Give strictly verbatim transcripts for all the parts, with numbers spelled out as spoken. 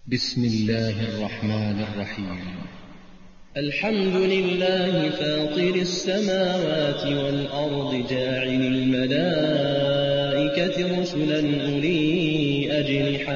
بسم الله الرحمن الرحيم. الحمد لله فاطر السماوات والأرض جاعل الملائكة رسلا أولي أجنحة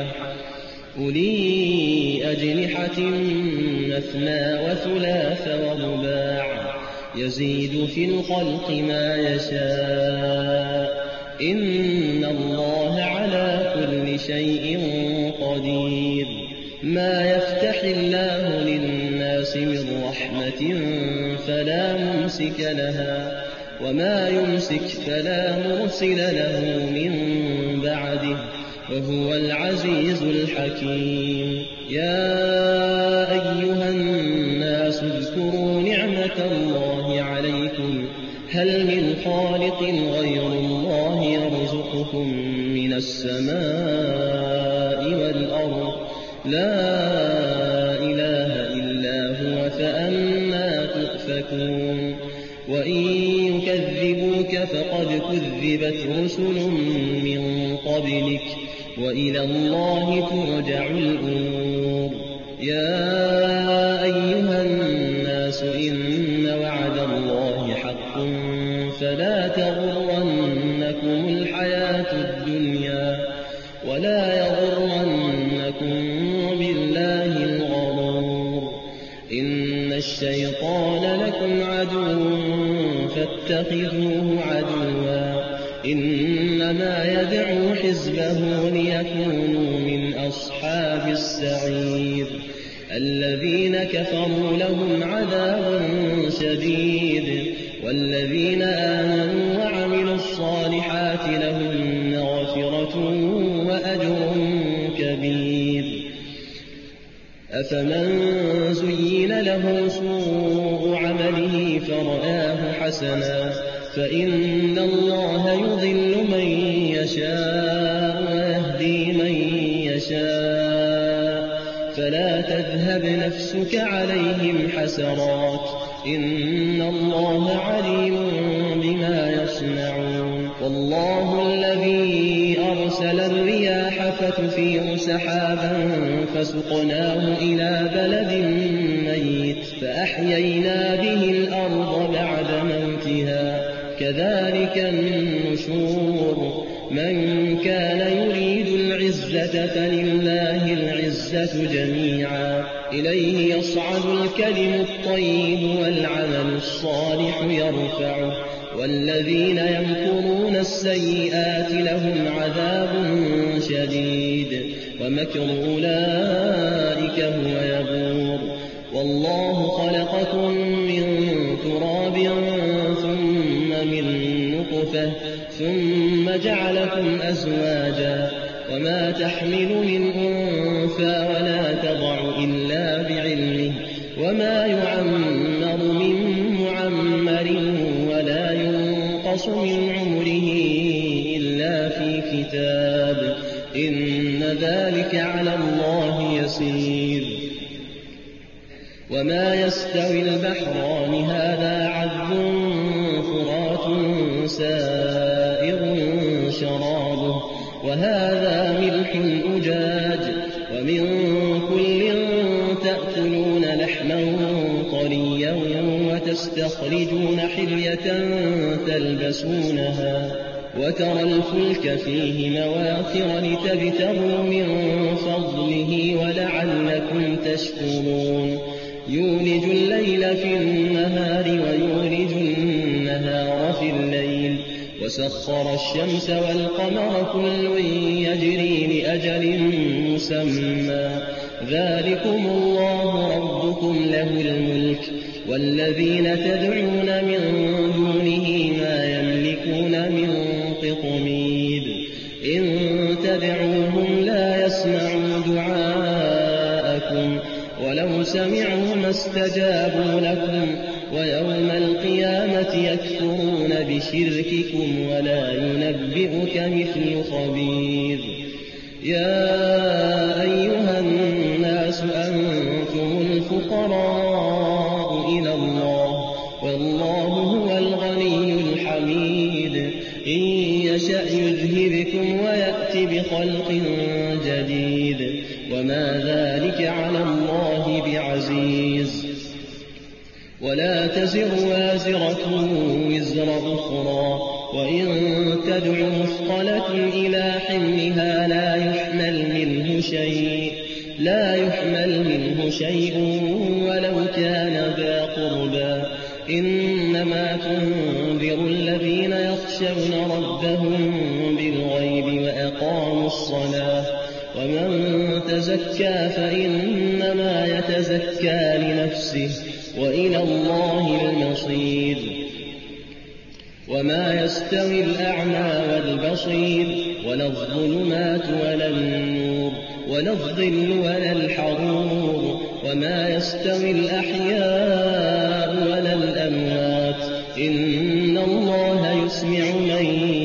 أولي أجنحة مثنى وثلاث ورباع يزيد في الخلق ما يشاء إن الله على كل شيء قدير. ما يفتح الله للناس من رحمة فلا ممسك لها وما يمسك فلا مرسل له من بعده وهو العزيز الحكيم. يا أيها الناس اذكروا نعمة الله عليكم هل من خالق غير الله يرزقكم من السماء والأرض لا إله إلا هو فأنى تؤفكون. وإن يكذبوك فقد كذبت رسل من قبلك وإلى الله ترجع الأمور. يا أيها الناس إن وعد الله حق فلا تغرنكم الحياة الدنيا ولا يغرنكم بالله الغرور. إن الشيطان لكم عدو فاتخذوه عدوا إنما يدعو حزبه ليكونوا من أصحاب السعير. الذين كفروا لهم عذاب شديد والذين آمنوا وعملوا الصالحات لهم مغفرة وأجر كبير. أفمن زين له سوء عمله فرآه حسنا فإن الله يضل من يشاء ويهدي من يشاء فلا تذهب نفسك عليهم حسرات إن الله عليم بما يصنعون. والله الذي أرسل الرياح فتثير سحابا فسقناه إلى بلد ميت فأحيينا به الأرض بعد موتها كذلك النشور. من كان يريد العزة فلله العزة جميعا إليه يصعد الكلم الطيب والعمل الصالح يرفعه والذين يمكرون السيئات لهم عذاب شديد ومكر أولئك هو يبور. والله خلقكم من تراب ثم من نطفة ثم جعلكم أزواجا وما تحمل من أنثى ولا تضع إلا بعلمه وما يعمر من معمر ولا ينقص من عمره إلا في كتاب إن ذلك على الله يسير. وما يستوي البحران هذا عذب فرات سائغ شرابه وهذا ملح أجاج ومن كل تأكلون لحما طريا وتستخرجون حلية تلبسونها وترى الفلك فيه مواخر لتبتغوا من فضله ولعلكم تشكرون. يولج الليل في النهار ويولج النهار في الليل وسخر الشمس والقمر كل يجري لأجل مسمى ذلكم الله ربكم له الملك والذين تدعون من دونه ما يملكون من قطمير. إن تدعوهم لا يسمعوا دعاءكم ولو سمعوا ما استجابوا لكم ويوم القيامة يكفرون بشرككم ولا ينبئك مثل خبير. يا أيها الناس أنتم الفقراء إلى الله والله هو الغني الحميد. إن يشأ يذهبكم ويأت بخلق جديد وما ذلك ذلك على الله بعزيز. ولا تزر وازرة وزر أخرى، وإن تدع مثقلة إلى حملها لا يحمل منه شيء لا يحمل منه شيء ولو كان ذا قربى. إنما تنذر الذين يخشون ربهم بالغيب وأقاموا الصلاة. ومن تزكى فإنما يتزكى لنفسه وإلى الله المصير. وما يستوي الأعمى والبصير ولا الظلمات ولا النور ولا الظل ولا الحرور. وما يستوي الأحياء ولا الأموات. إن الله يسمع من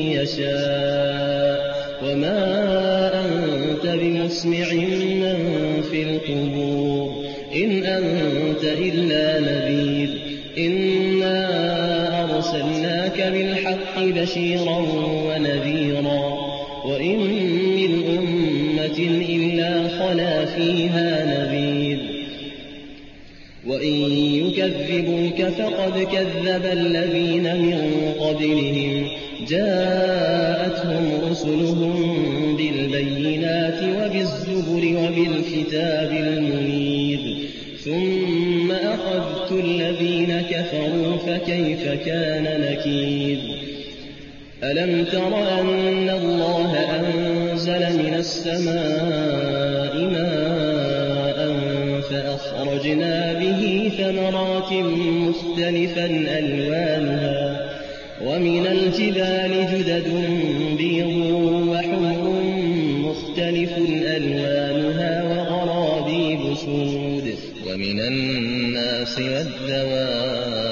يشاء وما أنت بمسمع من في القبور إن أنت إلا نذير. إنا أرسلناك بالحق بشيرا ونذيرا وإن من أمة إلا خلا فيها نذير. وإن يكذبوك فقد كذب الذين من قبلهم جاءتهم رسلهم بالبينات وبالزبر وبالكتاب المنير. ثم أخذت الذين كفروا فكيف كان نكير. ألم تر أن الله أنزل من السماء ماء فأخرجنا به ثمرات مختلفا ألوانها ومن الجبال جدد بيض وحمر مختلف ألوانها وغرابيب سود. ومن الناس والدواب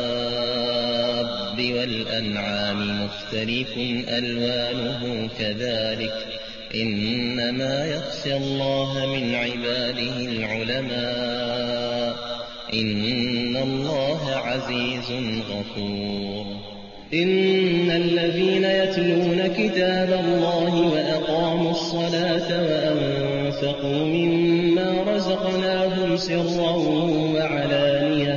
والأنعام مختلف ألوانه كذلك إنما يخشى الله من عباده العلماء إن الله عزيز غفور. إن الذين يتلون كتاب الله وأقاموا الصلاة وأنفقوا مما رزقناهم سرا وعلانية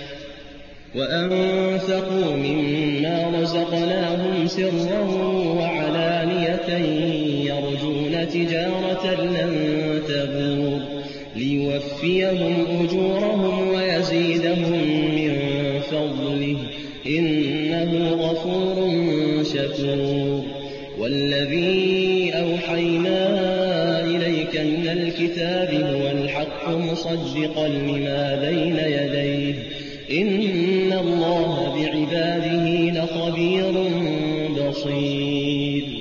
وأنفقوا مما رزقناهم سرا وعلانية يرجون تجارة لن تبور ليوفيهم أجورهم ويزيدهم من فضله إنه غفور شكور. والذي أوحينا إليك من الكتاب هو الحق مصدقا لما بين يديه إن الله بعباده لخبير بصير.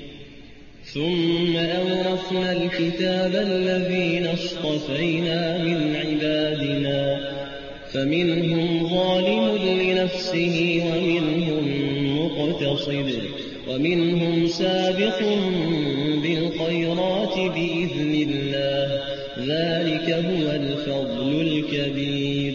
ثم أورثنا الكتاب الذين اصطفينا من عبادنا فمنهم ظالم لنفسه ومنهم مقتصد ومنهم سابق بالخيرات بإذن الله ذلك هو الفضل الكبير.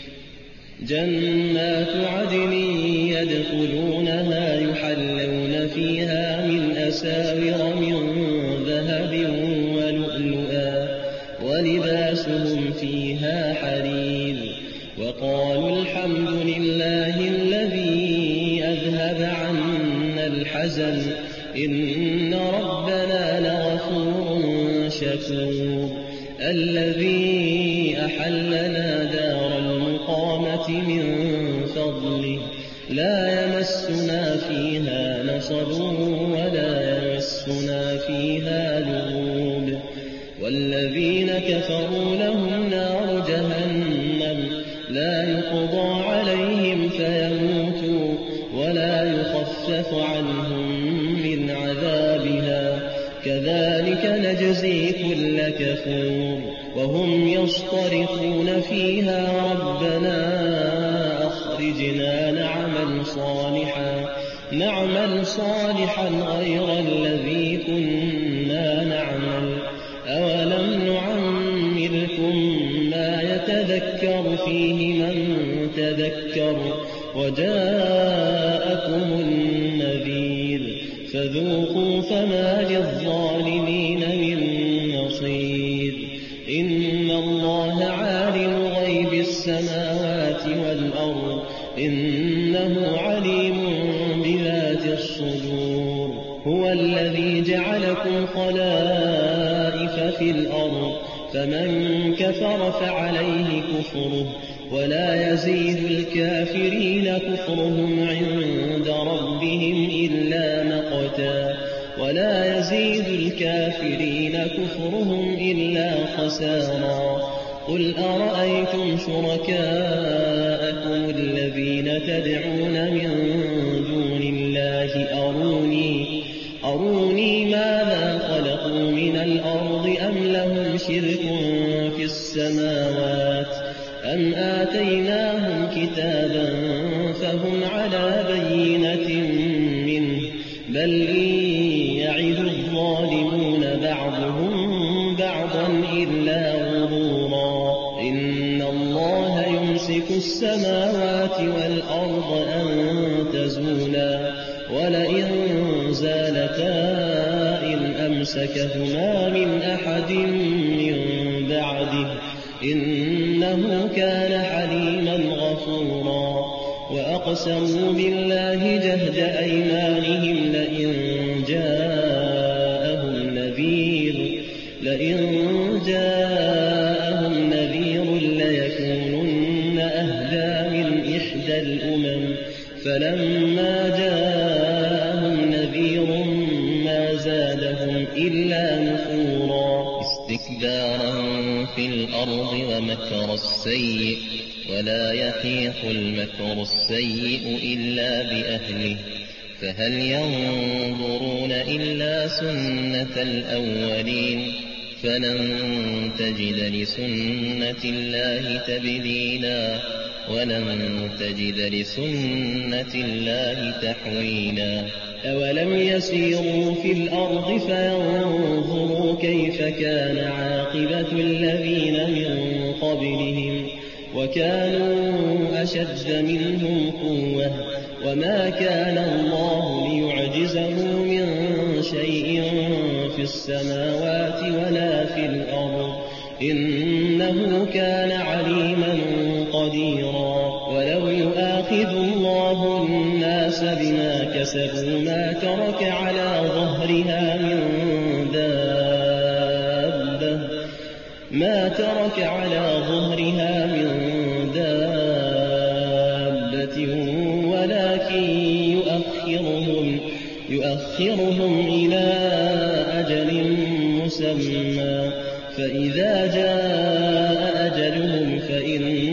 جنات عدن يدخلونها يحلون فيها من أساور من ذهب ولؤلؤا ولباسهم فيها حرير. وقالوا الحمد لله الذي أذهب عنا الحزن إن ربنا لغفور شكور. الذي أحلنا دار المقامة من فضله لا يمسنا فيها نصب ولا يمسنا فيها لغوب. والذين كفروا لهم نار جهنم لا يقضى عليهم فيموتوا ولا يخفف عنهم من عذابها كذلك نجزي كل كفور. وهم يصطرخون فيها ربنا أخرجنا نعمل صالحا نعمل صالحا غير الذي كنا نعمل أولم نعمركم ما يتذكر فيه من تذكر وجاءكم النذير فذوقوا فما للظالمين من نصير. إن الله عالم غيب السماوات والأرض إنه عليم بذات الصدور هو الذي جعلكم خلائف في الأرض فمن كفر فعليه كفره ولا يزيد الكافرين كفرهم عند ربهم إلا مقتا ولا يزيد الكافرين كفرهم إلا خسارا قل أرأيتم شركاءكم الذين تدعون من دون الله أروني أروني ماذا خلقوا من الأرض أم لهم شرك في السماوات أم آتيناهم كتابا فهم على بينة منه بل إن يعد الظالمون بعضهم بعضا إلا غرورا إن الله يمسك السماوات والأرض أن تزولا ولئن زالتا إن أمسكهما من أحد من بعده إنه كان حليما غفورا وأقسموا بالله جهد أيمانهم لئن جاءهم نذير لئن جاءهم نذير ليكونن أهدى من إحدى الأمم فلما جاءهم نذير ما زادهم إلا نفورا استكبارا في الأرض ومكر السيء ولا يحيق المكر السيء إلا بأهله فهل ينظرون إلا سنة الأولين فلن تجد لسنة الله تبديلا ولن تجد لسنة الله تحويلا أولم يسيروا في الأرض فينظروا كيف كان عاقبة الذين من قبلهم وكانوا أشد منهم قوة وما كان الله ليعجزه من شيء في السماوات ولا في الأرض إنه كان عليما قديرا ولو يؤاخذ الله الناس بما كسبوا ما ترك على ظهرها من دابة ما ترك على ظهرها من دابة ولكن يؤخرهم يؤخرهم إلى أجل مسمى فإذا جاء أجلهم فإن